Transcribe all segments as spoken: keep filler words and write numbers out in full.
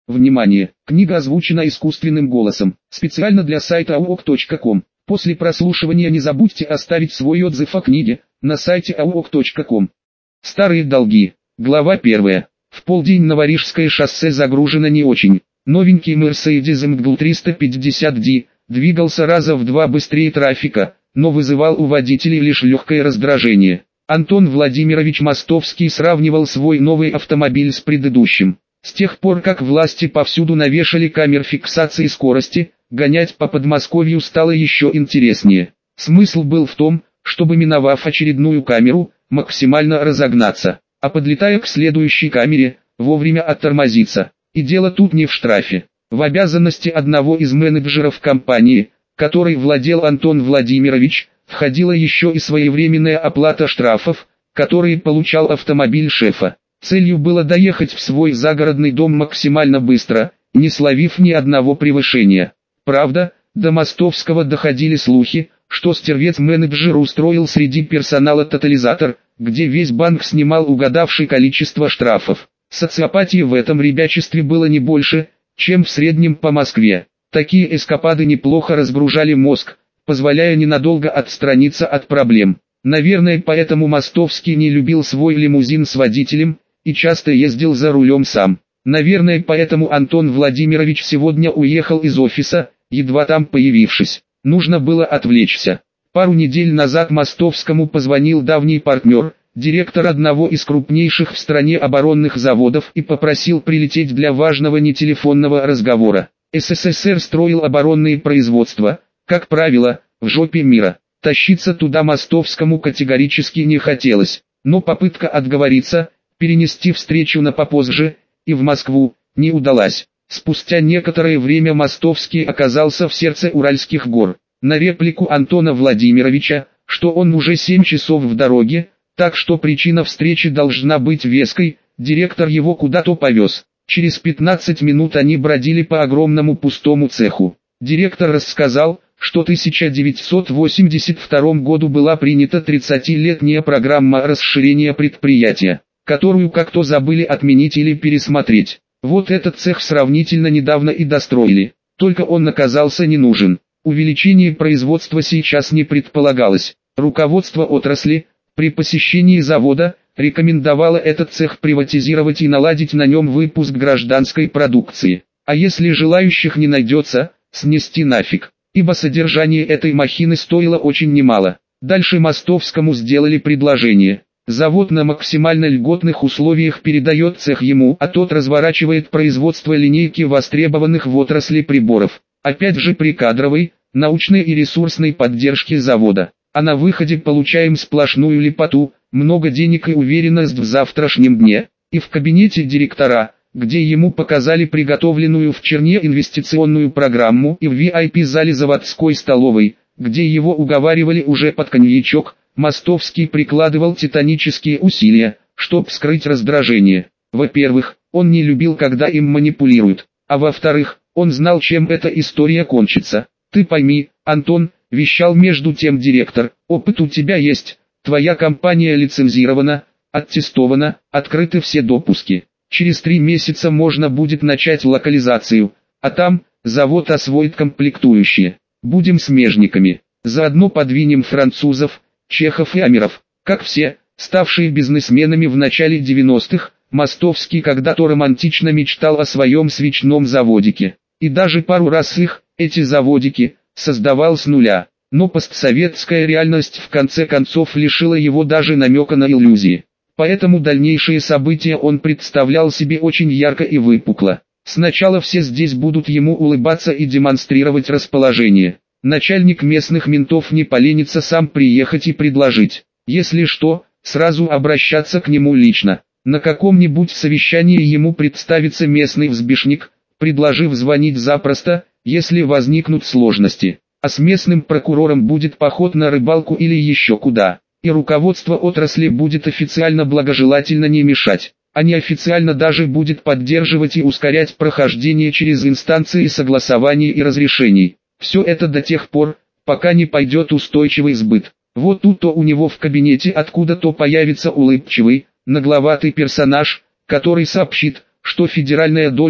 Внимание! Книга озвучена искусственным голосом, специально для сайта ауок точка ком. После прослушивания не забудьте оставить свой отзыв о книге на сайте ауок точка ком. Старые долги. Глава первая. В полдень на Варижское шоссе загружено не очень. Новенький Mercedes эм джи триста пятьдесят ди двигался раза в два быстрее трафика, но вызывал у водителей лишь легкое раздражение. Антон Владимирович Мостовский сравнивал свой новый автомобиль с предыдущим. С тех пор, как власти повсюду навешали камер фиксации скорости, гонять по Подмосковью стало еще интереснее. Смысл был в том, чтобы, миновав очередную камеру, максимально разогнаться, а подлетая к следующей камере, вовремя оттормозиться. И дело тут не в штрафе. В обязанности одного из менеджеров компании, которой владел Антон Владимирович, входила еще и своевременная оплата штрафов, которые получал автомобиль шефа. Целью было доехать в свой загородный дом максимально быстро, не словив ни одного превышения. Правда, до Мостовского доходили слухи, что стервец-менеджер устроил среди персонала тотализатор, где весь банк снимал угадавший количество штрафов. Социопатии в этом ребячестве было не больше, чем в среднем по Москве. Такие эскапады неплохо разгружали мозг, позволяя ненадолго отстраниться от проблем. Наверное, поэтому Мостовский не любил свой лимузин с водителем и часто ездил за рулем сам. Наверное, поэтому Антон Владимирович сегодня уехал из офиса, едва там появившись. Нужно было отвлечься. Пару недель назад Мостовскому позвонил давний партнер, директор одного из крупнейших в стране оборонных заводов, и попросил прилететь для важного нетелефонного разговора. СССР строил оборонные производства, как правило, в жопе мира. Тащиться туда Мостовскому категорически не хотелось, но попытка отговориться, перенести встречу на попозже, и в Москву, не удалась. Спустя некоторое время Мостовский оказался в сердце Уральских гор. На реплику Антона Владимировича, что он уже семь часов в дороге, так что причина встречи должна быть веской, директор его куда-то повез. Через пятнадцать минут они бродили по огромному пустому цеху. Директор рассказал, что в тысяча девятьсот восемьдесят втором году была принята тридцатилетняя программа расширения предприятия, которую как-то забыли отменить или пересмотреть. Вот этот цех сравнительно недавно и достроили, только он оказался не нужен. Увеличение производства сейчас не предполагалось. Руководство отрасли, при посещении завода, рекомендовало этот цех приватизировать и наладить на нем выпуск гражданской продукции. А если желающих не найдется, снести нафиг, ибо содержание этой махины стоило очень немало. Дальше Мостовскому сделали предложение. Завод на максимально льготных условиях передает цех ему, а тот разворачивает производство линейки востребованных в отрасли приборов. Опять же при кадровой, научной и ресурсной поддержке завода. А на выходе получаем сплошную лепоту, много денег и уверенность в завтрашнем дне. И в кабинете директора, где ему показали приготовленную в Черне инвестиционную программу, и в ви ай пи-зале заводской столовой, где его уговаривали уже под коньячок, Мостовский прикладывал титанические усилия, чтобы скрыть раздражение. Во-первых, он не любил, когда им манипулируют, а во-вторых, он знал, чем эта история кончится. «Ты пойми, Антон», — вещал между тем директор, — «опыт у тебя есть, твоя компания лицензирована, аттестована, открыты все допуски. Через три месяца можно будет начать локализацию, а там, завод освоит комплектующие. Будем смежниками, заодно подвинем французов, чехов и амеров». Как все, ставшие бизнесменами в начале девяностых, Мостовский когда-то романтично мечтал о своем свечном заводике. И даже пару раз их, эти заводики, создавал с нуля. Но постсоветская реальность в конце концов лишила его даже намека на иллюзии. Поэтому дальнейшие события он представлял себе очень ярко и выпукло. Сначала все здесь будут ему улыбаться и демонстрировать расположение. Начальник местных ментов не поленится сам приехать и предложить, если что, сразу обращаться к нему лично. На каком-нибудь совещании ему представится местный взбешник, предложив звонить запросто, если возникнут сложности. А с местным прокурором будет поход на рыбалку или еще куда. И руководство отрасли будет официально благожелательно не мешать, а неофициально даже будет поддерживать и ускорять прохождение через инстанции согласований и разрешений. Все это до тех пор, пока не пойдет устойчивый сбыт. Вот тут-то у него в кабинете откуда-то появится улыбчивый, нагловатый персонаж, который сообщит, что федеральная доля,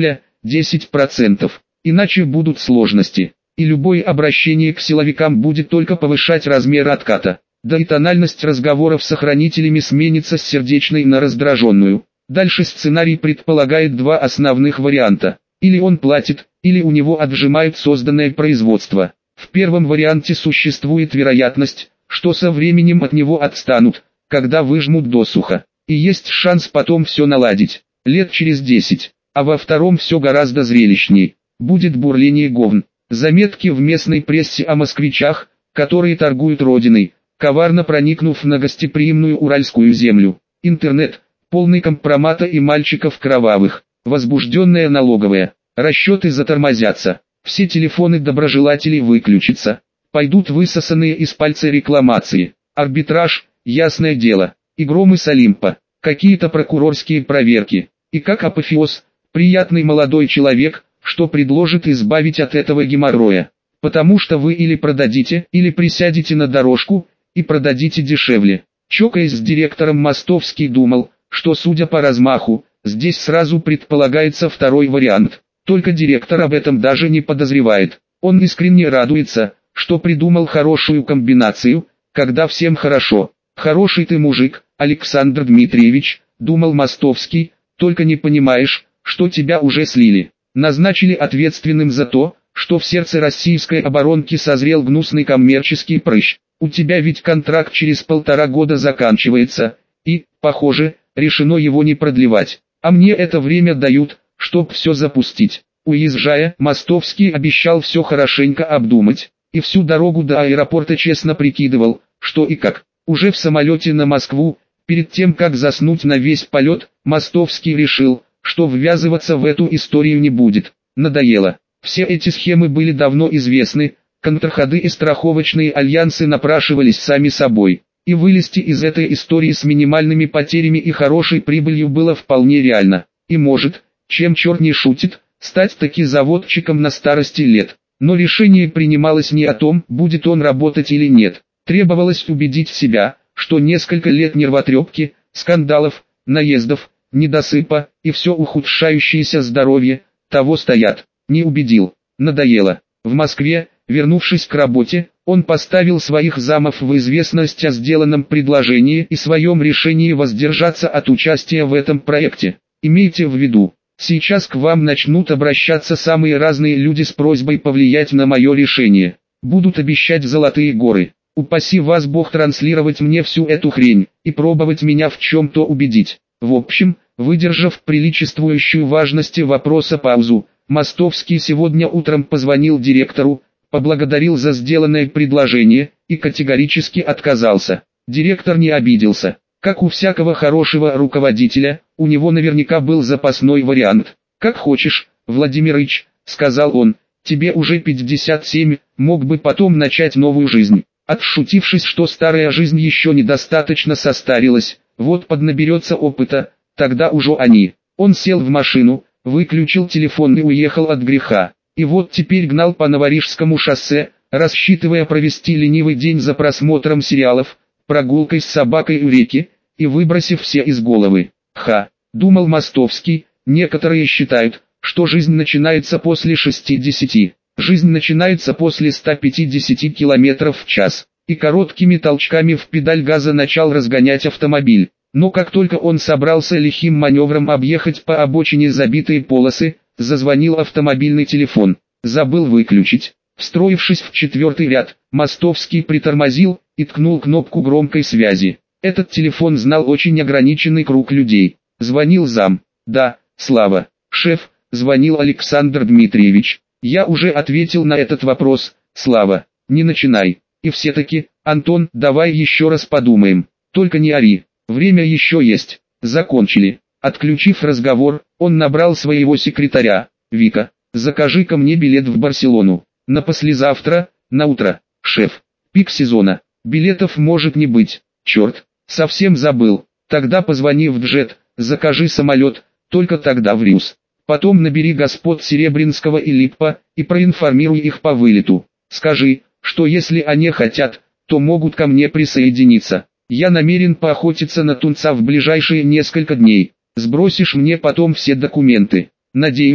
десять процентов. Иначе будут сложности. И любое обращение к силовикам будет только повышать размер отката. Да и тональность разговоров с охранителями сменится с сердечной на раздраженную. Дальше сценарий предполагает два основных варианта. Или он платит, или у него отжимают созданное производство. В первом варианте существует вероятность, что со временем от него отстанут, когда выжмут досуха. И есть шанс потом все наладить, лет через десять. А во втором все гораздо зрелищней. Будет бурление говн. Заметки в местной прессе о москвичах, которые торгуют родиной, коварно проникнув на гостеприимную уральскую землю. Интернет, полный компромата и мальчиков кровавых. Возбужденная налоговая. Расчеты затормозятся. Все телефоны доброжелателей выключатся. Пойдут высосанные из пальца рекламации. Арбитраж, ясное дело. И громы с Олимпа. Какие-то прокурорские проверки. И как апофеоз, приятный молодой человек, что предложит избавить от этого геморроя. Потому что вы или продадите, или присядете на дорожку, и продадите дешевле. Чокаясь с директором, Мостовский думал, что судя по размаху, здесь сразу предполагается второй вариант. Только директор об этом даже не подозревает. Он искренне радуется, что придумал хорошую комбинацию, когда всем хорошо. «Хороший ты мужик, Александр Дмитриевич», — думал Мостовский, «только не понимаешь, что тебя уже слили. Назначили ответственным за то, что в сердце российской оборонки созрел гнусный коммерческий прыщ. У тебя ведь контракт через полтора года заканчивается, и, похоже, решено его не продлевать. А мне это время дают, чтоб все запустить». Уезжая, Мостовский обещал все хорошенько обдумать, и всю дорогу до аэропорта честно прикидывал, что и как. Уже в самолете на Москву, перед тем как заснуть на весь полет, Мостовский решил, что ввязываться в эту историю не будет. Надоело. Все эти схемы были давно известны, контрходы и страховочные альянсы напрашивались сами собой. И вылезти из этой истории с минимальными потерями и хорошей прибылью было вполне реально. И может, чем черт не шутит, стать таки заводчиком на старости лет. Но решение принималось не о том, будет он работать или нет. Требовалось убедить себя, что несколько лет нервотрепки, скандалов, наездов, недосыпа и все ухудшающееся здоровье того стоят. Не убедил. Надоело. В Москве, вернувшись к работе, он поставил своих замов в известность о сделанном предложении и своем решении воздержаться от участия в этом проекте. Имейте в виду, сейчас к вам начнут обращаться самые разные люди с просьбой повлиять на мое решение. Будут обещать золотые горы. Упаси вас Бог транслировать мне всю эту хрень, и пробовать меня в чем-то убедить. В общем, выдержав приличествующую важности вопроса паузу, Мостовский сегодня утром позвонил директору, поблагодарил за сделанное предложение, и категорически отказался. Директор не обиделся. Как у всякого хорошего руководителя, у него наверняка был запасной вариант. «Как хочешь, Владимирыч», — сказал он, — «тебе уже пятьдесят семь, мог бы потом начать новую жизнь». Отшутившись, что старая жизнь еще недостаточно состарилась, вот поднаберется опыта, тогда уже они. Он сел в машину, выключил телефон и уехал от греха. И вот теперь гнал по Новорижскому шоссе, рассчитывая провести ленивый день за просмотром сериалов, прогулкой с собакой у реки, и выбросив все из головы. Ха, думал Мостовский, некоторые считают, что жизнь начинается после шестидесяти. Жизнь начинается после ста пятидесяти километров в час, и короткими толчками в педаль газа начал разгонять автомобиль. Но как только он собрался лихим маневром объехать по обочине забитые полосы, зазвонил автомобильный телефон. Забыл выключить. Встроившись в четвертый ряд, Мостовский притормозил и ткнул кнопку громкой связи. Этот телефон знал очень ограниченный круг людей. Звонил зам. «Да, Слава, шеф», звонил Александр Дмитриевич. «Я уже ответил на этот вопрос, Слава, не начинай. И все-таки, Антон, давай еще раз подумаем. Только не ори, время еще есть». Закончили. Отключив разговор, он набрал своего секретаря. «Вика, закажи-ка мне билет в Барселону. На послезавтра, на утро. Шеф, пик сезона. Билетов может не быть. Черт, совсем забыл. Тогда позвони в Джет, закажи самолет, только тогда в Рюс. Потом набери господ Серебринского и Липпа, и проинформируй их по вылету. Скажи, что если они хотят, то могут ко мне присоединиться. Я намерен поохотиться на тунца в ближайшие несколько дней. Сбросишь мне потом все документы. Надеюсь,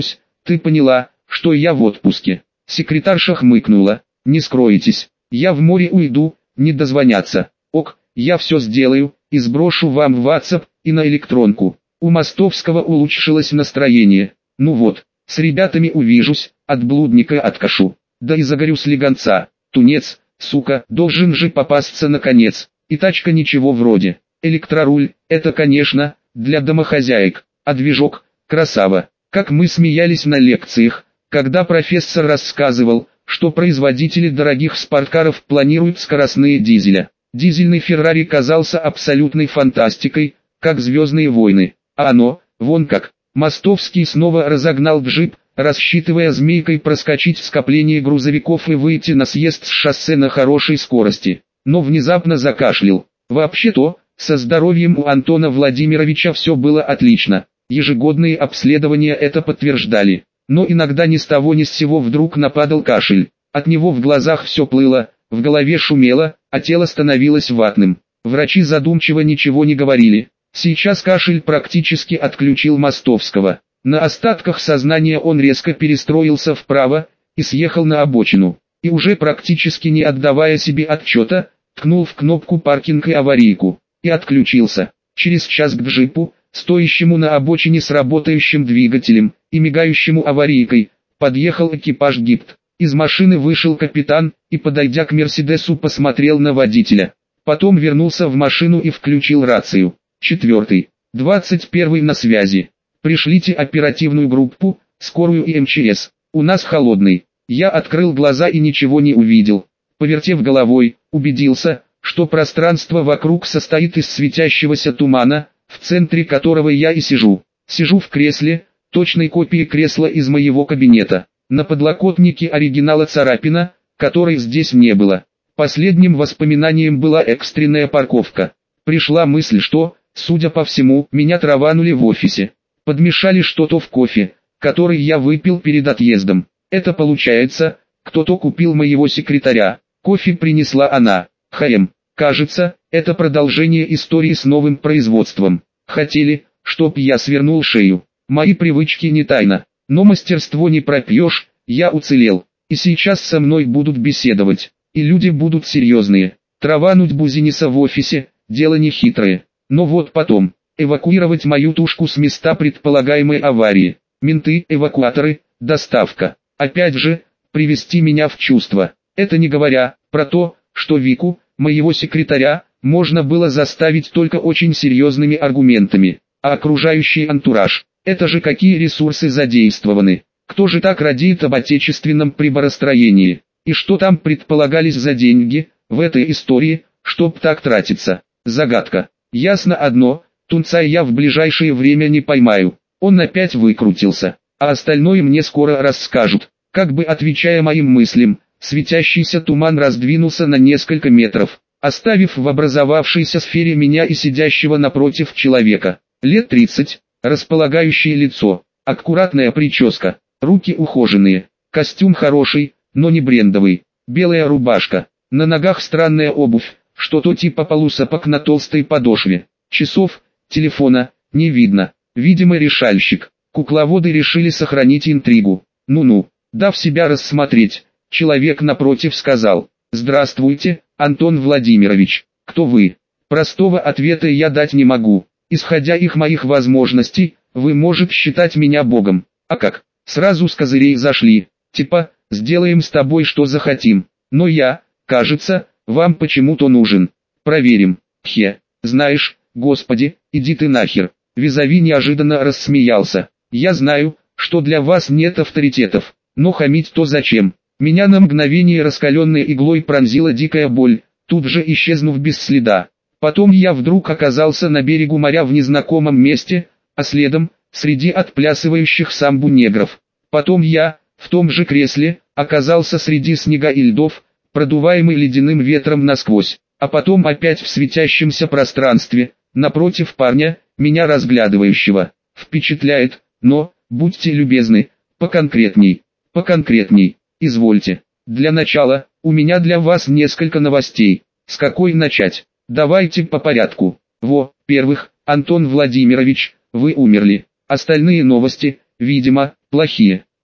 Ты поняла, что я в отпуске? Секретарша хмыкнула. Не скроетесь, я в море уйду, не дозвоняться. Ок, я все сделаю, и сброшу вам в WhatsApp и на электронку. У Мостовского улучшилось настроение. Ну вот, с ребятами увижусь, от блудника откашу. Да и загорю слегонца. Тунец, сука, должен же попасться наконец. И тачка ничего вроде. Электроруль, это конечно, для домохозяек. А движок, красава. Как мы смеялись на лекциях, когда профессор рассказывал, что производители дорогих спорткаров планируют скоростные дизеля. Дизельный Феррари казался абсолютной фантастикой, как «Звездные войны». А оно, вон как. Мостовский снова разогнал джип, рассчитывая змейкой проскочить в скопление грузовиков и выйти на съезд с шоссе на хорошей скорости. Но внезапно закашлял. Вообще-то, со здоровьем у Антона Владимировича все было отлично. Ежегодные обследования это подтверждали. Но иногда ни с того ни с сего вдруг нападал кашель. От него в глазах все плыло, в голове шумело, а тело становилось ватным. Врачи задумчиво ничего не говорили. Сейчас кашель практически отключил Мостовского. На остатках сознания он резко перестроился вправо и съехал на обочину. И уже практически не отдавая себе отчета, ткнул в кнопку паркинг и аварийку. И отключился. Через час к джипу, стоящему на обочине с работающим двигателем и мигающему аварийкой, подъехал экипаж ГИБДД. Из машины вышел капитан и, подойдя к Мерседесу, посмотрел на водителя. Потом вернулся в машину и включил рацию. Четвертый. Двадцать первый на связи. Пришлите оперативную группу, скорую и эм че эс. У нас холодный. Я открыл глаза и ничего не увидел. Повертев головой, убедился, что пространство вокруг состоит из светящегося тумана, в центре которого я и сижу. Сижу в кресле, точной копии кресла из моего кабинета. На подлокотнике оригинала царапина, которой здесь не было. Последним воспоминанием была экстренная парковка. Пришла мысль, что, судя по всему, меня траванули в офисе. Подмешали что-то в кофе, который я выпил перед отъездом. Это получается, кто-то купил моего секретаря. Кофе принесла она. Хм, кажется, это продолжение истории с новым производством. Хотели, чтоб я свернул шею. Мои привычки не тайна, но мастерство не пропьешь, я уцелел. И сейчас со мной будут беседовать, и люди будут серьезные. Травануть Бузиниса в офисе – дело не хитрое. Но вот потом, эвакуировать мою тушку с места предполагаемой аварии. Менты, эвакуаторы, доставка. Опять же, привести меня в чувство. Это не говоря про то, что Вику, моего секретаря, можно было заставить только очень серьезными аргументами. А окружающий антураж, это же какие ресурсы задействованы. Кто же так радеет об отечественном приборостроении? И что там предполагались за деньги, в этой истории, чтоб так тратиться? Загадка. Ясно одно, тунца я в ближайшее время не поймаю. Он опять выкрутился, а остальное мне скоро расскажут. Как бы отвечая моим мыслям, светящийся туман раздвинулся на несколько метров, оставив в образовавшейся сфере меня и сидящего напротив человека. Лет тридцать, располагающее лицо, аккуратная прическа, руки ухоженные, костюм хороший, но не брендовый, белая рубашка, на ногах странная обувь, что-то типа полусапог на толстой подошве, часов, телефона, не видно, видимо решальщик. Кукловоды решили сохранить интригу. Ну-ну, дав себя рассмотреть, человек напротив сказал: «Здравствуйте, Антон Владимирович, кто вы?» Простого ответа я дать не могу. Исходя из моих возможностей, вы можете считать меня богом. А как? Сразу с козырей зашли. Типа, сделаем с тобой что захотим. Но я, кажется, вам почему-то нужен. Проверим. Хе, знаешь, господи, иди ты нахер. Визави неожиданно рассмеялся. Я знаю, что для вас нет авторитетов, но хамить-то зачем? Меня на мгновение раскаленной иглой пронзила дикая боль, тут же исчезнув без следа. Потом я вдруг оказался на берегу моря в незнакомом месте, а следом, среди отплясывающих самбу негров. Потом я, в том же кресле, оказался среди снега и льдов, продуваемый ледяным ветром насквозь, а потом опять в светящемся пространстве, напротив парня, меня разглядывающего. Впечатляет, но, будьте любезны, поконкретней, поконкретней, извольте. Для начала, у меня для вас несколько новостей. С какой начать? Давайте по порядку. Во, первых, Антон Владимирович, вы умерли. Остальные новости, видимо, плохие.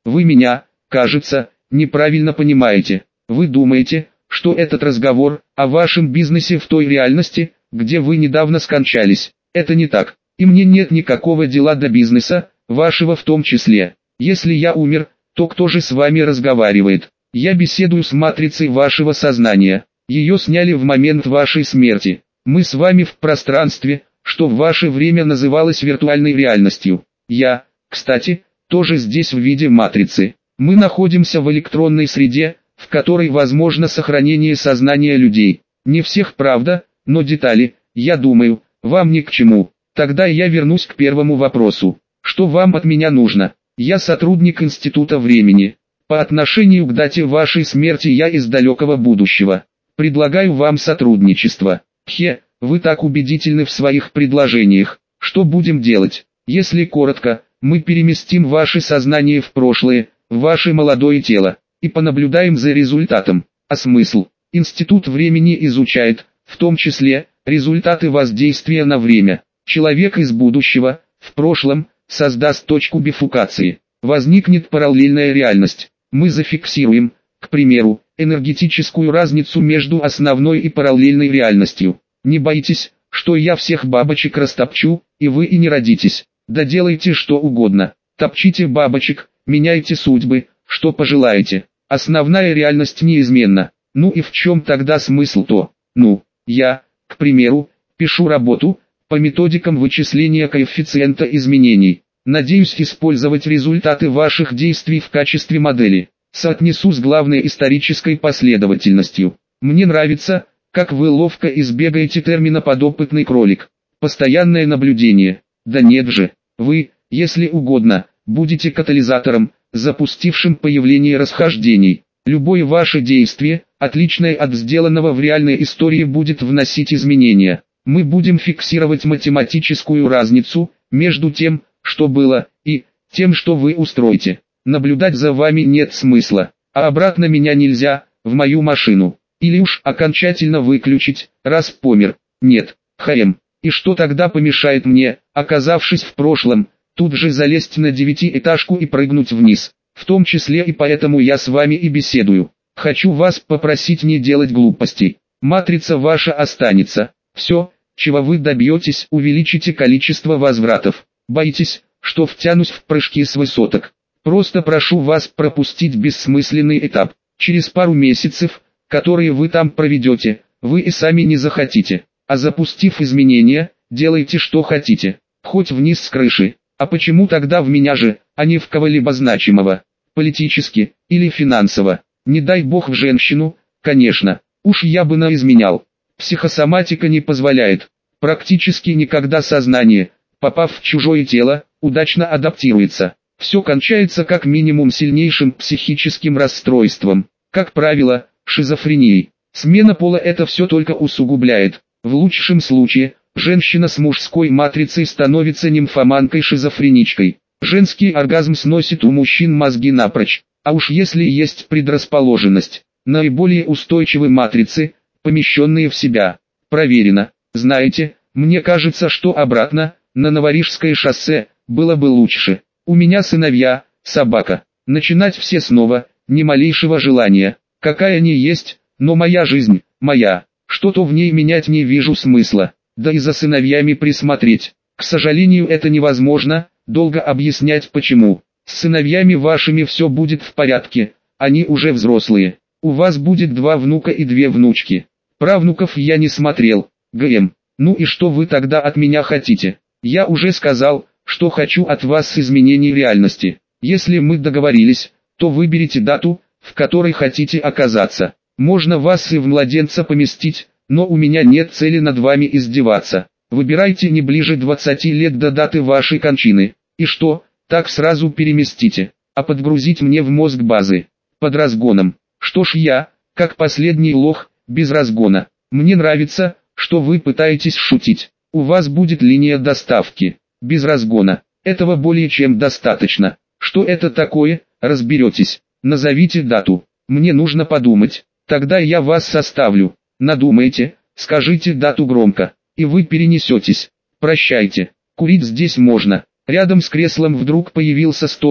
Вы меня, кажется, неправильно понимаете. Вы думаете, что этот разговор о вашем бизнесе в той реальности, где вы недавно скончались. Это не так. И мне нет никакого дела до бизнеса, вашего в том числе. Если я умер, то кто же с вами разговаривает? Я беседую с матрицей вашего сознания. Ее сняли в момент вашей смерти. Мы с вами в пространстве, что в ваше время называлось виртуальной реальностью. Я, кстати, тоже здесь в виде матрицы. Мы находимся в электронной среде, в которой возможно сохранение сознания людей. Не всех, правда, но детали, я думаю, вам ни к чему. Тогда я вернусь к первому вопросу. Что вам от меня нужно? Я сотрудник Института времени. По отношению к дате вашей смерти я из далекого будущего. Предлагаю вам сотрудничество. Хе, вы так убедительны в своих предложениях. Что будем делать? Если коротко, мы переместим ваше сознание в прошлое, в ваше молодое тело, и понаблюдаем за результатом. А смысл? Институт времени изучает, в том числе, результаты воздействия на время. Человек из будущего, в прошлом, создаст точку бифуркации. Возникнет параллельная реальность. Мы зафиксируем, к примеру, энергетическую разницу между основной и параллельной реальностью. Не бойтесь, что я всех бабочек растопчу, и вы и не родитесь. Да делайте что угодно. Топчите бабочек, меняйте судьбы, что пожелаете. Основная реальность неизменна. Ну и в чем тогда смысл-то? Ну, я, к примеру, пишу работу по методикам вычисления коэффициента изменений. Надеюсь использовать результаты ваших действий в качестве модели. Соотнесу с главной исторической последовательностью. Мне нравится, как вы ловко избегаете термина «подопытный кролик». Постоянное наблюдение. Да нет же, вы, если угодно, будете катализатором, запустившим появление расхождений. Любое ваше действие, отличное от сделанного в реальной истории, будет вносить изменения. Мы будем фиксировать математическую разницу между тем, что было, и тем, что вы устроите. Наблюдать за вами нет смысла, а обратно меня нельзя, в мою машину. Или уж окончательно выключить, раз помер. Нет, хм. И что тогда помешает мне, оказавшись в прошлом, тут же залезть на девятиэтажку и прыгнуть вниз? В том числе и поэтому я с вами и беседую. Хочу вас попросить не делать глупостей. Матрица ваша останется. Все, чего вы добьетесь, увеличите количество возвратов. Боитесь, что втянусь в прыжки с высоток? Просто прошу вас пропустить бессмысленный этап. Через пару месяцев, которые вы там проведете, вы и сами не захотите. А запустив изменения, делайте что хотите. Хоть вниз с крыши. А почему тогда в меня же, а не в кого-либо значимого? Политически, или финансово? Не дай бог в женщину, конечно. Уж я бы наизменял. Психосоматика не позволяет. Практически никогда сознание, попав в чужое тело, удачно адаптируется. Все кончается как минимум сильнейшим психическим расстройством. Как правило, шизофренией. Смена пола это все только усугубляет. В лучшем случае, женщина с мужской матрицей становится нимфоманкой-шизофреничкой. Женский оргазм сносит у мужчин мозги напрочь. А уж если есть предрасположенность, наиболее устойчивы матрицы, помещенные в себя. Проверено. Знаете, мне кажется, что обратно, на Новорижское шоссе, было бы лучше. У меня сыновья, собака. Начинать все снова, ни малейшего желания. Какая не есть, но моя жизнь, моя. Что-то в ней менять не вижу смысла. Да и за сыновьями присмотреть. К сожалению, это невозможно, долго объяснять почему. С сыновьями вашими все будет в порядке, они уже взрослые. У вас будет два внука и две внучки. Правнуков я не смотрел. ГМ. Ну и что вы тогда от меня хотите? Я уже сказал, что хочу от вас изменений реальности. Если мы договорились, то выберите дату, в которой хотите оказаться. Можно вас и в младенца поместить, но у меня нет цели над вами издеваться. Выбирайте не ближе двадцати лет до даты вашей кончины. И что, так сразу переместите, а подгрузить мне в мозг базы. Под разгоном. Что ж я, как последний лох, без разгона. Мне нравится, что вы пытаетесь шутить. У вас будет линия доставки. Без разгона. Этого более чем достаточно. Что это такое, разберетесь. Назовите дату. Мне нужно подумать. Тогда я вас составлю. Надумайте, скажите дату громко, и вы перенесетесь. Прощайте. Курить здесь можно. Рядом с креслом вдруг появился столик,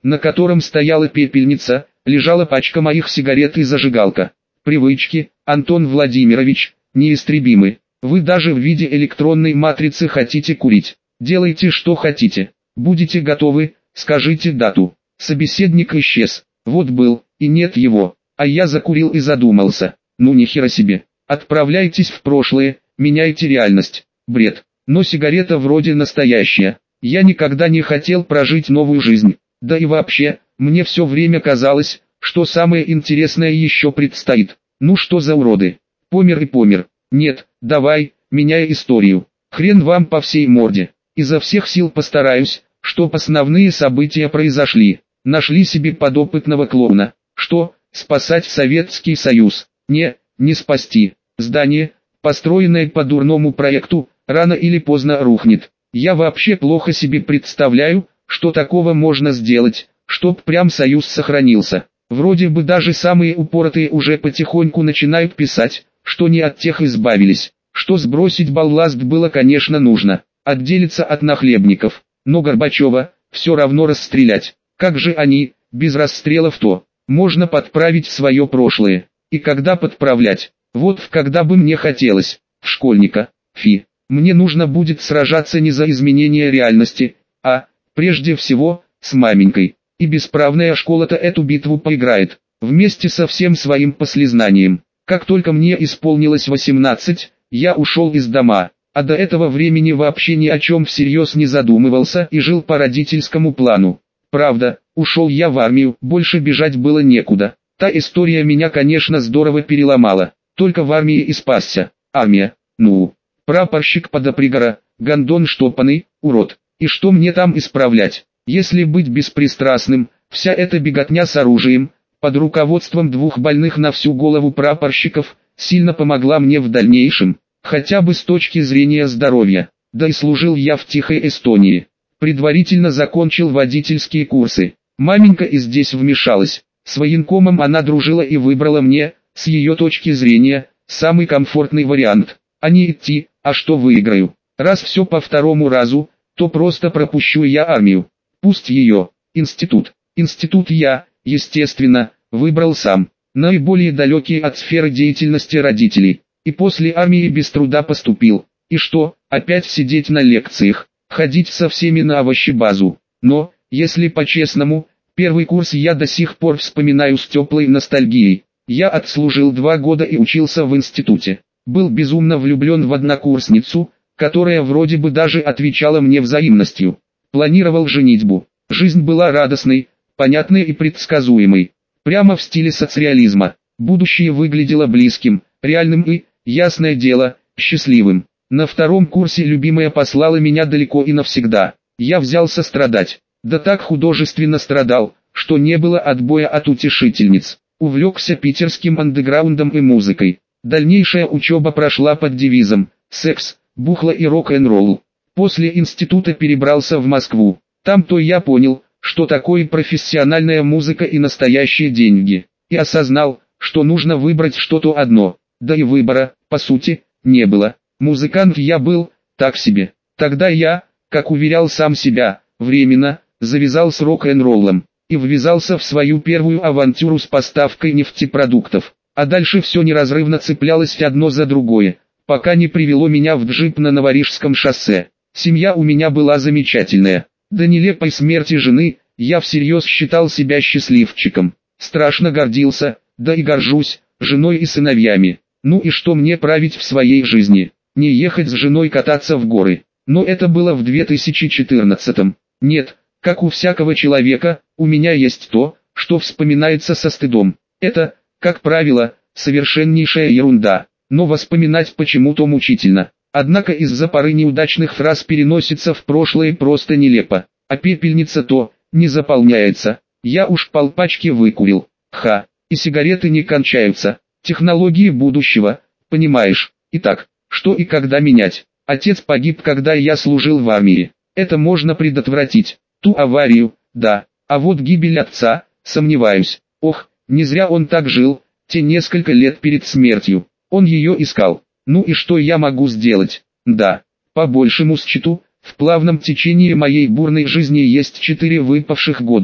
на котором стояла пепельница, лежала пачка моих сигарет и зажигалка. Привычки, Антон Владимирович, неистребимы. Вы даже в виде электронной матрицы хотите курить. Делайте что хотите. Будете готовы, скажите дату. Собеседник исчез. Вот был, и нет его. А я закурил и задумался. Ну нихера себе. Отправляйтесь в прошлое, меняйте реальность. Бред. Но сигарета вроде настоящая. Я никогда не хотел прожить новую жизнь. Да и вообще, мне все время казалось, что самое интересное еще предстоит. Ну что за уроды? Помер и помер. Нет, давай, меняй историю. Хрен вам по всей морде. Изо всех сил постараюсь, чтоб основные события произошли. Нашли себе подопытного клоуна. Что, спасать Советский Союз? Не, не спасти. Здание, построенное по дурному проекту, рано или поздно рухнет. Я вообще плохо себе представляю, что такого можно сделать, чтоб прям Союз сохранился. Вроде бы даже самые упоротые уже потихоньку начинают писать, что не от тех избавились, что сбросить балласт было конечно нужно, отделиться от нахлебников, но Горбачева все равно расстрелять. Как же они, без расстрелов-то, можно подправить свое прошлое, и когда подправлять, вот в когда бы мне хотелось, в школьника, фи, мне нужно будет сражаться не за изменение реальности, а, прежде всего, с маменькой, и бесправная школа-то эту битву поиграет, вместе со всем своим послезнанием. Как только мне исполнилось восемнадцать, я ушел из дома, а до этого времени вообще ни о чем всерьез не задумывался и жил по родительскому плану. Правда, ушел я в армию, больше бежать было некуда. Та история меня, конечно, здорово переломала, только в армии и спасся. Армия, ну, прапорщик подопригора, гондон штопанный, урод. И что мне там исправлять? Если быть беспристрастным, вся эта беготня с оружием, под руководством двух больных на всю голову прапорщиков, сильно помогла мне в дальнейшем, хотя бы с точки зрения здоровья. Да и служил я в тихой Эстонии. Предварительно закончил водительские курсы. Маменька и здесь вмешалась. С военкомом она дружила и выбрала мне, с ее точки зрения, самый комфортный вариант. А не идти, а что выиграю. Раз все по второму разу, то просто пропущу я армию. Пусть ее, институт. Институт я, естественно, выбрал сам. Наиболее далекий от сферы деятельности родителей. И после армии без труда поступил. И что, опять сидеть на лекциях, ходить со всеми на овощебазу. Но, если по-честному, первый курс я до сих пор вспоминаю с теплой ностальгией. Я отслужил два года и учился в институте. Был безумно влюблен в однокурсницу, которая вроде бы даже отвечала мне взаимностью. Планировал женитьбу. Жизнь была радостной, понятной и предсказуемой. Прямо в стиле соцреализма. Будущее выглядело близким, реальным и, ясное дело, счастливым. На втором курсе любимая послала меня далеко и навсегда. Я взялся страдать. Да так художественно страдал, что не было отбоя от утешительниц. Увлекся питерским андеграундом и музыкой. Дальнейшая учеба прошла под девизом «Секс, бухло и рок-н-ролл». После института перебрался в Москву. Там-то я понял, что такое профессиональная музыка и настоящие деньги. И осознал, что нужно выбрать что-то одно. Да и выбора, по сути, не было. Музыкант я был, так себе. Тогда я, как уверял сам себя, временно, завязал с рок-н-роллом. И ввязался в свою первую авантюру с поставкой нефтепродуктов. А дальше все неразрывно цеплялось одно за другое, пока не привело меня в джип на Новорижском шоссе. Семья у меня была замечательная. До нелепой смерти жены, я всерьез считал себя счастливчиком. Страшно гордился, да и горжусь, женой и сыновьями. Ну и что мне править в своей жизни? Не ехать с женой кататься в горы. Но это было в две тысячи четырнадцатом. Нет, как у всякого человека, у меня есть то, что вспоминается со стыдом. Это, как правило, совершеннейшая ерунда, но вспоминать почему-то мучительно. Однако из-за пары неудачных фраз переносится в прошлое просто нелепо. А пепельница то, не заполняется. Я уж полпачки выкурил. Ха, и сигареты не кончаются. Технологии будущего, понимаешь. Итак, что и когда менять? Отец погиб, когда я служил в армии. Это можно предотвратить. Ту аварию, да. А вот гибель отца, сомневаюсь. Ох, не зря он так жил, те несколько лет перед смертью. Он ее искал. Ну и что я могу сделать? Да, по большему счету, в плавном течении моей бурной жизни есть четыре выпавших года.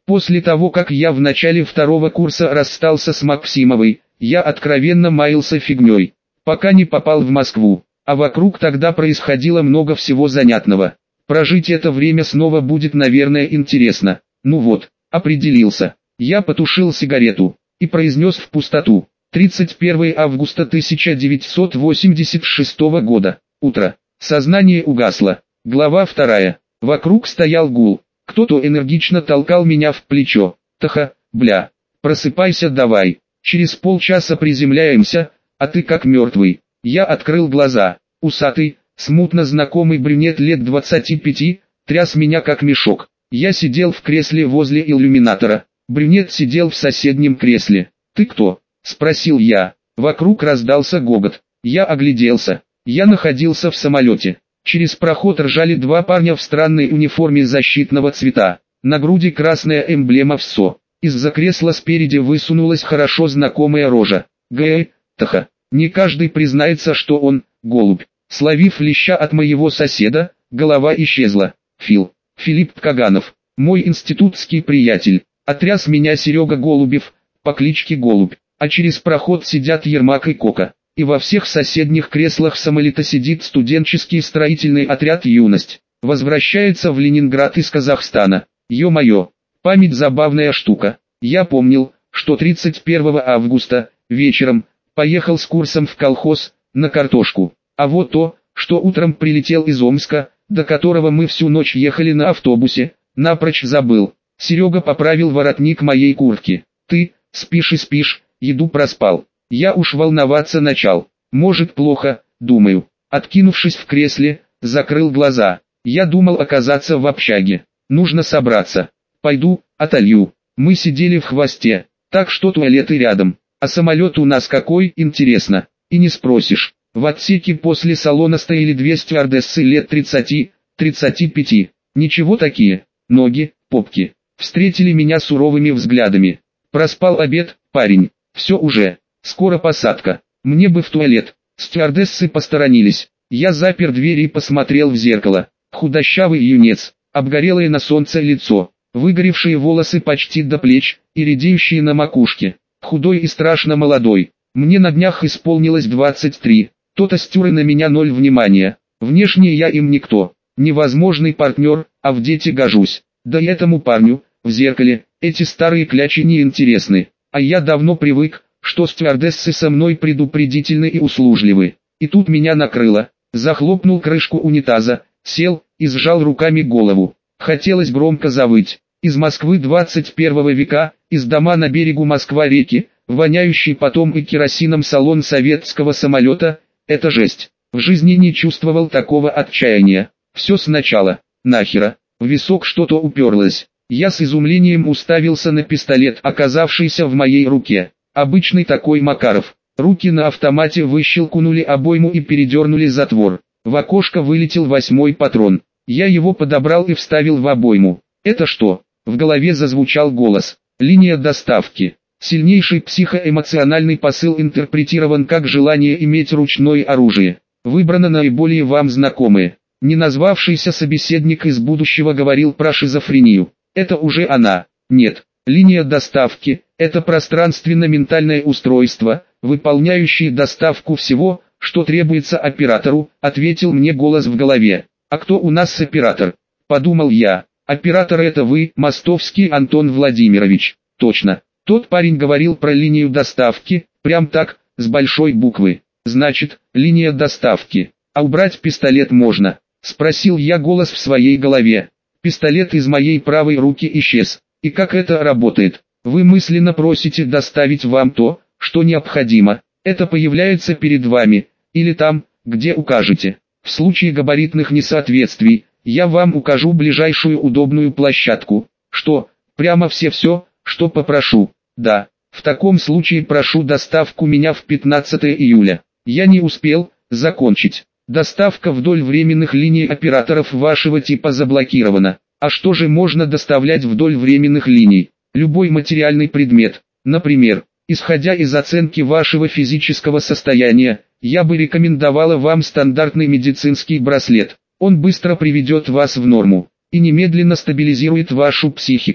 После того, как я в начале второго курса расстался с Максимовой, я откровенно маялся фигней, пока не попал в Москву, а вокруг тогда происходило много всего занятного. Прожить это время снова будет, наверное, интересно. Ну вот, определился. Я потушил сигарету и произнес в пустоту. тридцать первое августа тысяча девятьсот восемьдесят шестого года. Утро. Сознание угасло. Глава вторая. Вокруг стоял гул. Кто-то энергично толкал меня в плечо. Таха, бля. Просыпайся давай. Через полчаса приземляемся, а ты как мертвый. Я открыл глаза. Усатый, смутно знакомый брюнет лет двадцати пяти, тряс меня как мешок. Я сидел в кресле возле иллюминатора. Брюнет сидел в соседнем кресле. «Ты кто?» – спросил я. Вокруг раздался гогот. Я огляделся. Я находился в самолете. Через проход ржали два парня в странной униформе защитного цвета. На груди красная эмблема ВСО. Из-за кресла спереди высунулась хорошо знакомая рожа. Г. Таха. Не каждый признается, что он – голубь. Словив леща от моего соседа, голова исчезла. Фил. Филипп Ткаганов. Мой институтский приятель. Отряс меня Серега Голубев, по кличке Голубь. А через проход сидят Ермак и Кока. И во всех соседних креслах самолета сидит студенческий строительный отряд «Юность». Возвращается в Ленинград из Казахстана. Ё-моё, память забавная штука. Я помнил, что тридцать первого августа, вечером, поехал с курсом в колхоз, на картошку. А вот то, что утром прилетел из Омска, до которого мы всю ночь ехали на автобусе, напрочь забыл. Серега поправил воротник моей куртки. Ты, спишь и спишь, еду проспал. Я уж волноваться начал. Может плохо, думаю. Откинувшись в кресле, закрыл глаза. Я думал оказаться в общаге. Нужно собраться. Пойду, отолью. Мы сидели в хвосте, так что туалеты рядом. А самолет у нас какой, интересно. И не спросишь. В отсеке после салона стояли две стюардессы лет тридцати, тридцати пяти. Ничего такие. Ноги, попки. Встретили меня суровыми взглядами. Проспал обед, парень. Все уже. Скоро посадка. Мне бы в туалет. Стюардессы посторонились. Я запер дверь и посмотрел в зеркало. Худощавый юнец. Обгорелое на солнце лицо. Выгоревшие волосы почти до плеч и редеющие на макушке. Худой и страшно молодой. Мне на днях исполнилось двадцать три. То-то стюры на меня ноль внимания. Внешне я им никто. Невозможный партнер, а в дети гожусь. Да и этому парню, в зеркале, эти старые клячи не интересны. А я давно привык, что стюардессы со мной предупредительны и услужливы. И тут меня накрыло. Захлопнул крышку унитаза, сел и сжал руками голову. Хотелось громко завыть. Из Москвы двадцать первого века, из дома на берегу Москва-реки, воняющий потом и керосином салон советского самолета, это жесть. В жизни не чувствовал такого отчаяния. Все сначала. Нахера. В висок что-то уперлось. Я с изумлением уставился на пистолет, оказавшийся в моей руке. Обычный такой Макаров. Руки на автомате выщелкнули обойму и передернули затвор. В окошко вылетел восьмой патрон. Я его подобрал и вставил в обойму. Это что? В голове зазвучал голос. Линия доставки. Сильнейший психоэмоциональный посыл интерпретирован как желание иметь ручное оружие. Выбрано наиболее вам знакомое. Не назвавшийся собеседник из будущего говорил про шизофрению. Это уже она. Нет. Линия доставки – это пространственно-ментальное устройство, выполняющее доставку всего, что требуется оператору, ответил мне голос в голове. А кто у нас оператор? Подумал я. Оператор это вы, Мостовский Антон Владимирович. Точно. Тот парень говорил про линию доставки, прям так, с большой буквы. Значит, линия доставки. А убрать пистолет можно? Спросил я голос в своей голове. Пистолет из моей правой руки исчез. И как это работает? Вы мысленно просите доставить вам то, что необходимо. Это появляется перед вами, или там, где укажете. В случае габаритных несоответствий, я вам укажу ближайшую удобную площадку. Что, прямо все-все, что попрошу? Да, в таком случае прошу доставку меня в пятнадцатое июля. Я не успел закончить. Доставка вдоль временных линий операторов вашего типа заблокирована. А что же можно доставлять вдоль временных линий? Любой материальный предмет. Например, исходя из оценки вашего физического состояния, я бы рекомендовала вам стандартный медицинский браслет. Он быстро приведет вас в норму и немедленно стабилизирует вашу психику.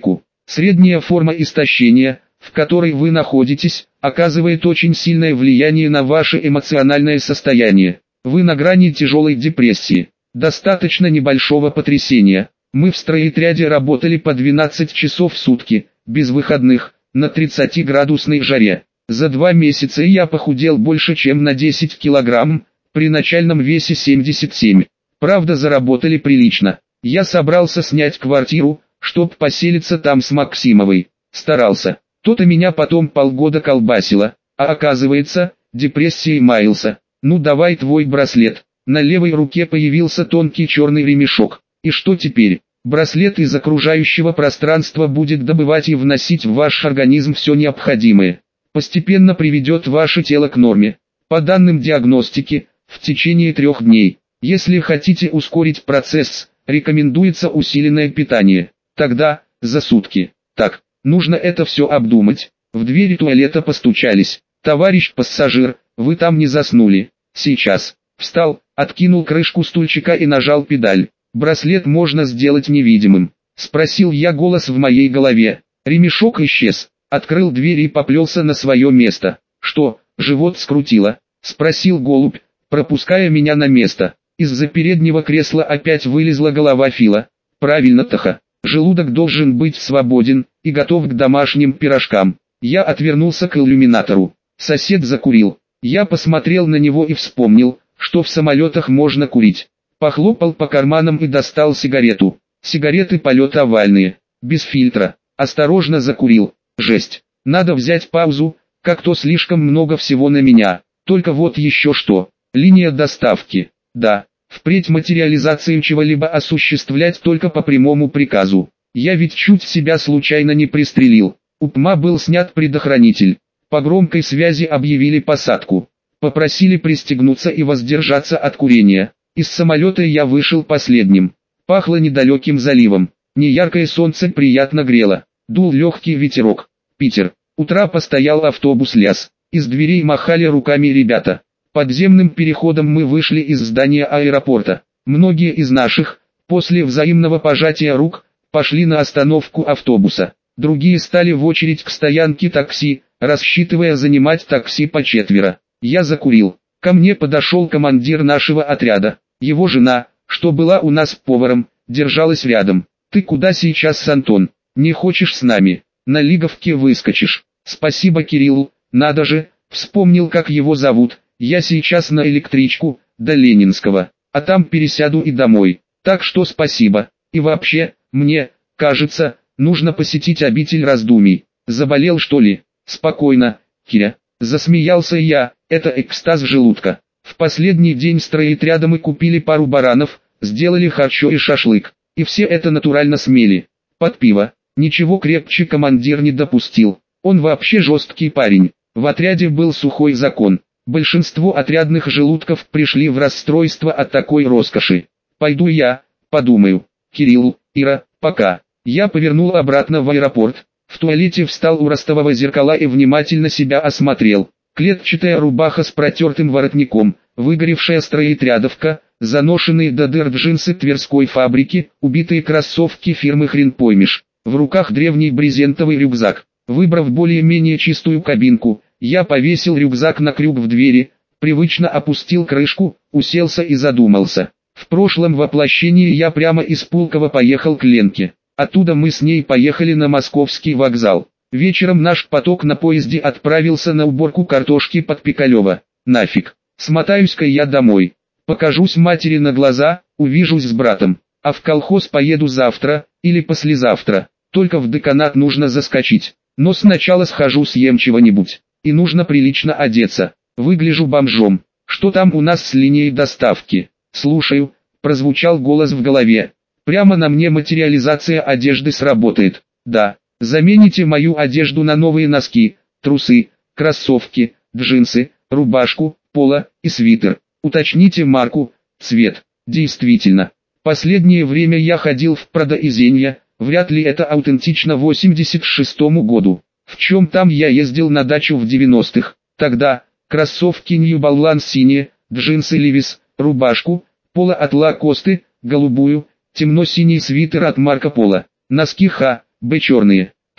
Средняя форма истощения, в которой вы находитесь, оказывает очень сильное влияние на ваше эмоциональное состояние. Вы на грани тяжелой депрессии. Достаточно небольшого потрясения. Мы в стройотряде работали по двенадцать часов в сутки, без выходных, на тридцатиградусной жаре. За два месяца я похудел больше чем на десять килограмм, при начальном весе семьдесят семь. Правда, заработали прилично. Я собрался снять квартиру, чтоб поселиться там с Максимовой. Старался. То-то меня потом полгода колбасило, а оказывается, депрессией маялся. Ну давай твой браслет. На левой руке появился тонкий черный ремешок. И что теперь? Браслет из окружающего пространства будет добывать и вносить в ваш организм все необходимое. Постепенно приведет ваше тело к норме. По данным диагностики, в течение трех дней. Если хотите ускорить процесс, рекомендуется усиленное питание. Тогда, за сутки. Так, нужно это все обдумать. В двери туалета постучались. Товарищ пассажир, вы там не заснули? Сейчас. Встал, откинул крышку стульчика и нажал педаль. Браслет можно сделать невидимым. Спросил я, голос в моей голове. Ремешок исчез. Открыл дверь и поплелся на свое место. Что, живот скрутило? Спросил голубь, пропуская меня на место. Из-за переднего кресла опять вылезла голова Фила. Правильно, Таха. Желудок должен быть свободен и готов к домашним пирожкам. Я отвернулся к иллюминатору. Сосед закурил. Я посмотрел на него и вспомнил, что в самолетах можно курить. Похлопал по карманам и достал сигарету. Сигареты полет овальные, без фильтра. Осторожно закурил. Жесть. Надо взять паузу, как-то слишком много всего на меня. Только вот еще что. Линия доставки. Да, впредь материализацию чего-либо осуществлять только по прямому приказу. Я ведь чуть себя случайно не пристрелил. У ПМА был снят предохранитель. По громкой связи объявили посадку. Попросили пристегнуться и воздержаться от курения. Из самолета я вышел последним. Пахло недалеким заливом. Неяркое солнце приятно грело. Дул легкий ветерок. Питер. У трапа стоял автобус ЛЯЗ. Из дверей махали руками ребята. Подземным переходом мы вышли из здания аэропорта. Многие из наших, после взаимного пожатия рук, пошли на остановку автобуса. Другие стали в очередь к стоянке такси, рассчитывая занимать такси по четверо. Я закурил. Ко мне подошел командир нашего отряда. Его жена, что была у нас поваром, держалась рядом. «Ты куда сейчас, Антон? Не хочешь с нами? На Лиговке выскочишь». «Спасибо, Кирилл, надо же, вспомнил, как его зовут. Я сейчас на электричку, до Ленинского, а там пересяду и домой. Так что спасибо. И вообще, мне, кажется, нужно посетить обитель раздумий. Заболел, что ли?» «Спокойно, Киря». Засмеялся я, это экстаз желудка. В последний день стройотряда мы купили пару баранов, сделали харчо и шашлык. И все это натурально смели. Под пиво. Ничего крепче командир не допустил. Он вообще жесткий парень. В отряде был сухой закон. Большинство отрядных желудков пришли в расстройство от такой роскоши. «Пойду я, подумаю. Кирилл, Ира, пока». Я повернул обратно в аэропорт. В туалете встал у ростового зеркала и внимательно себя осмотрел. Клетчатая рубаха с протертым воротником, выгоревшая стройотрядовка, заношенные до дыр джинсы Тверской фабрики, убитые кроссовки фирмы «Хрен поймешь». В руках древний брезентовый рюкзак. Выбрав более-менее чистую кабинку, я повесил рюкзак на крюк в двери, привычно опустил крышку, уселся и задумался. В прошлом воплощении я прямо из Пулково поехал к Ленке. Оттуда мы с ней поехали на Московский вокзал. Вечером наш поток на поезде отправился на уборку картошки под Пикалево. Нафиг. Смотаюсь-ка я домой. Покажусь матери на глаза, увижусь с братом. А в колхоз поеду завтра, или послезавтра. Только в деканат нужно заскочить. Но сначала схожу съем чего-нибудь. И нужно прилично одеться. Выгляжу бомжом. Что там у нас с линией доставки? Слушаю, прозвучал голос в голове. Прямо на мне материализация одежды сработает. Да, замените мою одежду на новые носки, трусы, кроссовки, джинсы, рубашку, поло и свитер. Уточните марку, цвет. Действительно, последнее время я ходил в Прадо и Зенья, вряд ли это аутентично восемьдесят шестому году. В чем там я ездил на дачу в девяностых, тогда, кроссовки New Balance синие, джинсы Levi's, рубашку, поло от Лакосты, голубую, темно-синий свитер от Марко Поло, носки Х, Б черные.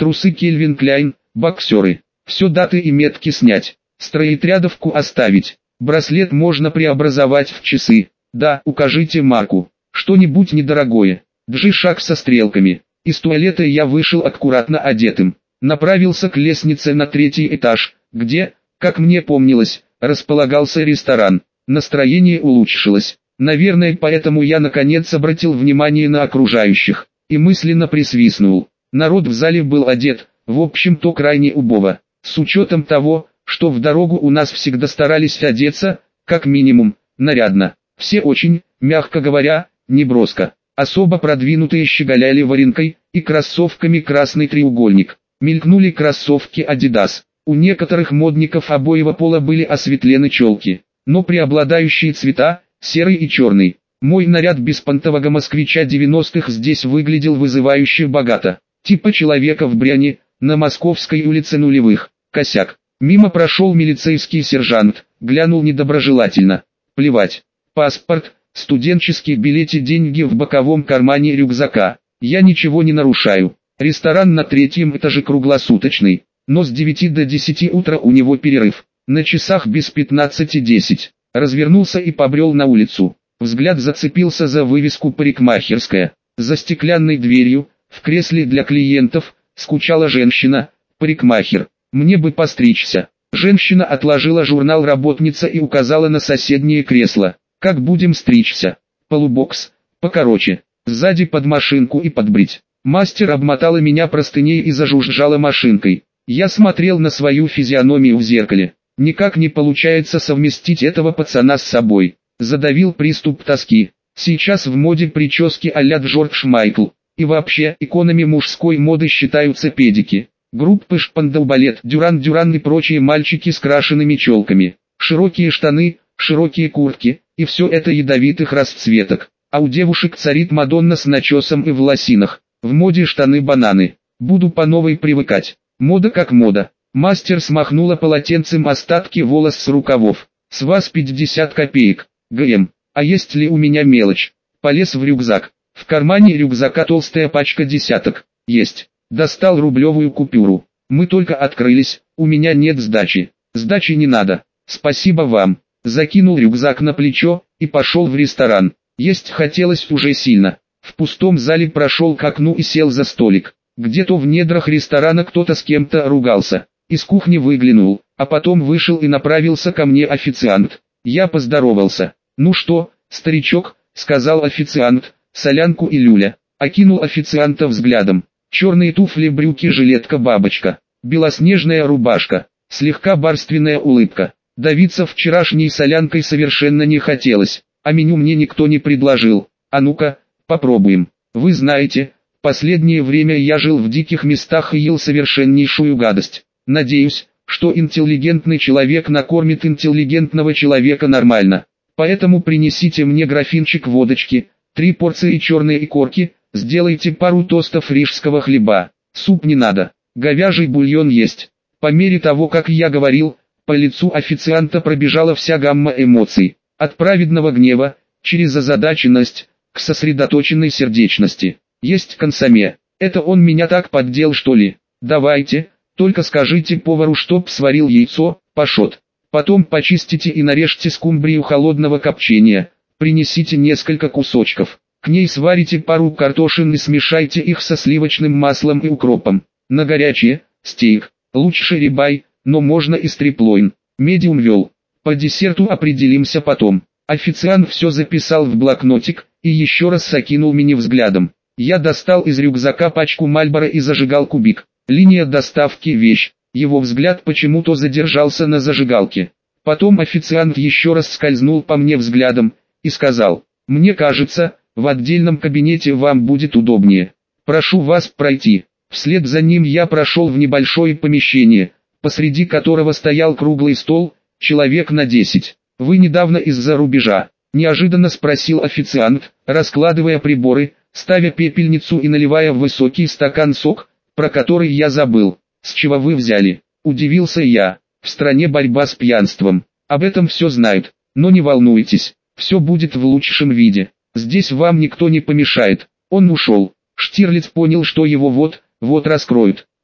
трусы Кельвин Кляйн, боксеры. Все даты и метки снять, строетрядовку оставить, браслет можно преобразовать в часы. Да, укажите марку, что-нибудь недорогое. Джи-шаг со стрелками. Из туалета я вышел аккуратно одетым. Направился к лестнице на третий этаж, где, как мне помнилось, располагался ресторан. Настроение улучшилось. Наверное, поэтому я наконец обратил внимание на окружающих, и мысленно присвистнул. Народ в зале был одет, в общем-то крайне убого. С учетом того, что в дорогу у нас всегда старались одеться, как минимум, нарядно. Все очень, мягко говоря, неброско. Особо продвинутые щеголяли варенкой и кроссовками красный треугольник. Мелькнули кроссовки Adidas. У некоторых модников обоего пола были осветлены челки, но преобладающие цвета – серый и черный. Мой наряд беспонтового москвича девяностых здесь выглядел вызывающе богато. Типа человека в бряне, на Московской улице нулевых. Косяк. Мимо прошел милицейский сержант, глянул недоброжелательно. Плевать. Паспорт, студенческий билет и деньги в боковом кармане рюкзака. Я ничего не нарушаю. Ресторан на третьем этаже круглосуточный, но с девяти до десяти утра у него перерыв. На часах без пятнадцати десять. Развернулся и побрел на улицу. Взгляд зацепился за вывеску «Парикмахерская». За стеклянной дверью, в кресле для клиентов, скучала женщина, парикмахер. Мне бы постричься. Женщина отложила журнал «Работница» и указала на соседнее кресло. Как будем стричься? Полубокс, покороче. Сзади под машинку и подбрить. Мастер обмотала меня простыней и зажужжала машинкой. Я смотрел на свою физиономию в зеркале. Никак не получается совместить этого пацана с собой. Задавил приступ тоски. Сейчас в моде прически а-ля Джордж Майкл. И вообще, иконами мужской моды считаются педики. Группы Шпандау-Балет, Дюран-Дюран и прочие мальчики с крашенными челками. Широкие штаны, широкие куртки, и все это ядовитых расцветок. А у девушек царит Мадонна с начесом и в лосинах. В моде штаны-бананы. Буду по новой привыкать. Мода как мода. Мастер смахнула полотенцем остатки волос с рукавов. С вас пятьдесят копеек. ГМ. А есть ли у меня мелочь? Полез в рюкзак. В кармане рюкзака толстая пачка десяток. Есть. Достал рублевую купюру. Мы только открылись, у меня нет сдачи. Сдачи не надо. Спасибо вам. Закинул рюкзак на плечо и пошел в ресторан. Есть хотелось уже сильно. В пустом зале прошел к окну и сел за столик. Где-то в недрах ресторана кто-то с кем-то ругался. Из кухни выглянул, а потом вышел и направился ко мне официант. Я поздоровался. «Ну что, старичок», — сказал официант, — «солянку и люля». Окинул официанта взглядом. Черные туфли, брюки, жилетка, бабочка. Белоснежная рубашка. Слегка барственная улыбка. Давиться вчерашней солянкой совершенно не хотелось, а меню мне никто не предложил. А ну-ка, попробуем. Вы знаете, последнее время я жил в диких местах и ел совершеннейшую гадость. Надеюсь, что интеллигентный человек накормит интеллигентного человека нормально. Поэтому принесите мне графинчик водочки, три порции черной икорки, сделайте пару тостов рижского хлеба. Суп не надо, говяжий бульон есть. По мере того, как я говорил, по лицу официанта пробежала вся гамма эмоций. От праведного гнева, через озадаченность, к сосредоточенной сердечности. Есть консоме. Это он меня так поддел, что ли? Давайте, только скажите повару, чтоб сварил яйцо, пашот. Потом почистите и нарежьте скумбрию холодного копчения. Принесите несколько кусочков. К ней сварите пару картошин и смешайте их со сливочным маслом и укропом. На горячее, стейк, лучше рибай, но можно и стриплойн. Медиум вел. По десерту определимся потом. Официант все записал в блокнотик и еще раз окинул меня взглядом. Я достал из рюкзака пачку Мальборо и зажигал кубик. Линия доставки вещь. Его взгляд почему-то задержался на зажигалке. Потом официант еще раз скользнул по мне взглядом и сказал: «Мне кажется, в отдельном кабинете вам будет удобнее. Прошу вас пройти». Вслед за ним я прошел в небольшое помещение, посреди которого стоял круглый стол, человек на десять. «Вы недавно из-за рубежа?» – неожиданно спросил официант, раскладывая приборы, ставя пепельницу и наливая в высокий стакан сок, про который я забыл. «С чего вы взяли?» – удивился я. «В стране борьба с пьянством. Об этом все знают, но не волнуйтесь, все будет в лучшем виде. Здесь вам никто не помешает». Он ушел. Штирлиц понял, что его вот, вот раскроют.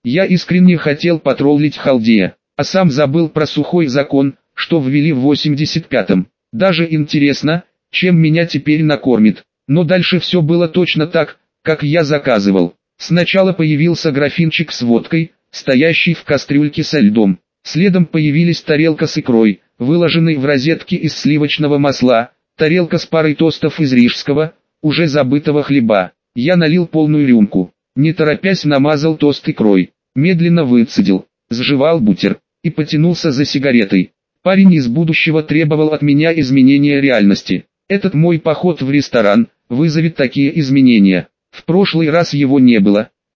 Я искренне хотел потроллить Халдея, а сам забыл про сухой закон, что ввели в восемьдесят пятом. Даже интересно, чем меня теперь накормит. Но дальше все было точно так, как я заказывал. Сначала появился графинчик с водкой, стоящий в кастрюльке со льдом. Следом появились тарелка с икрой, выложенной в розетки из сливочного масла, тарелка с парой тостов из рижского, уже забытого хлеба. Я налил полную рюмку, не торопясь намазал тост икрой, медленно выцедил, сживал бутер и потянулся за сигаретой. Парень из будущего требовал от меня изменения реальности. Этот мой поход в ресторан вызовет такие изменения. В прошлый раз его не было,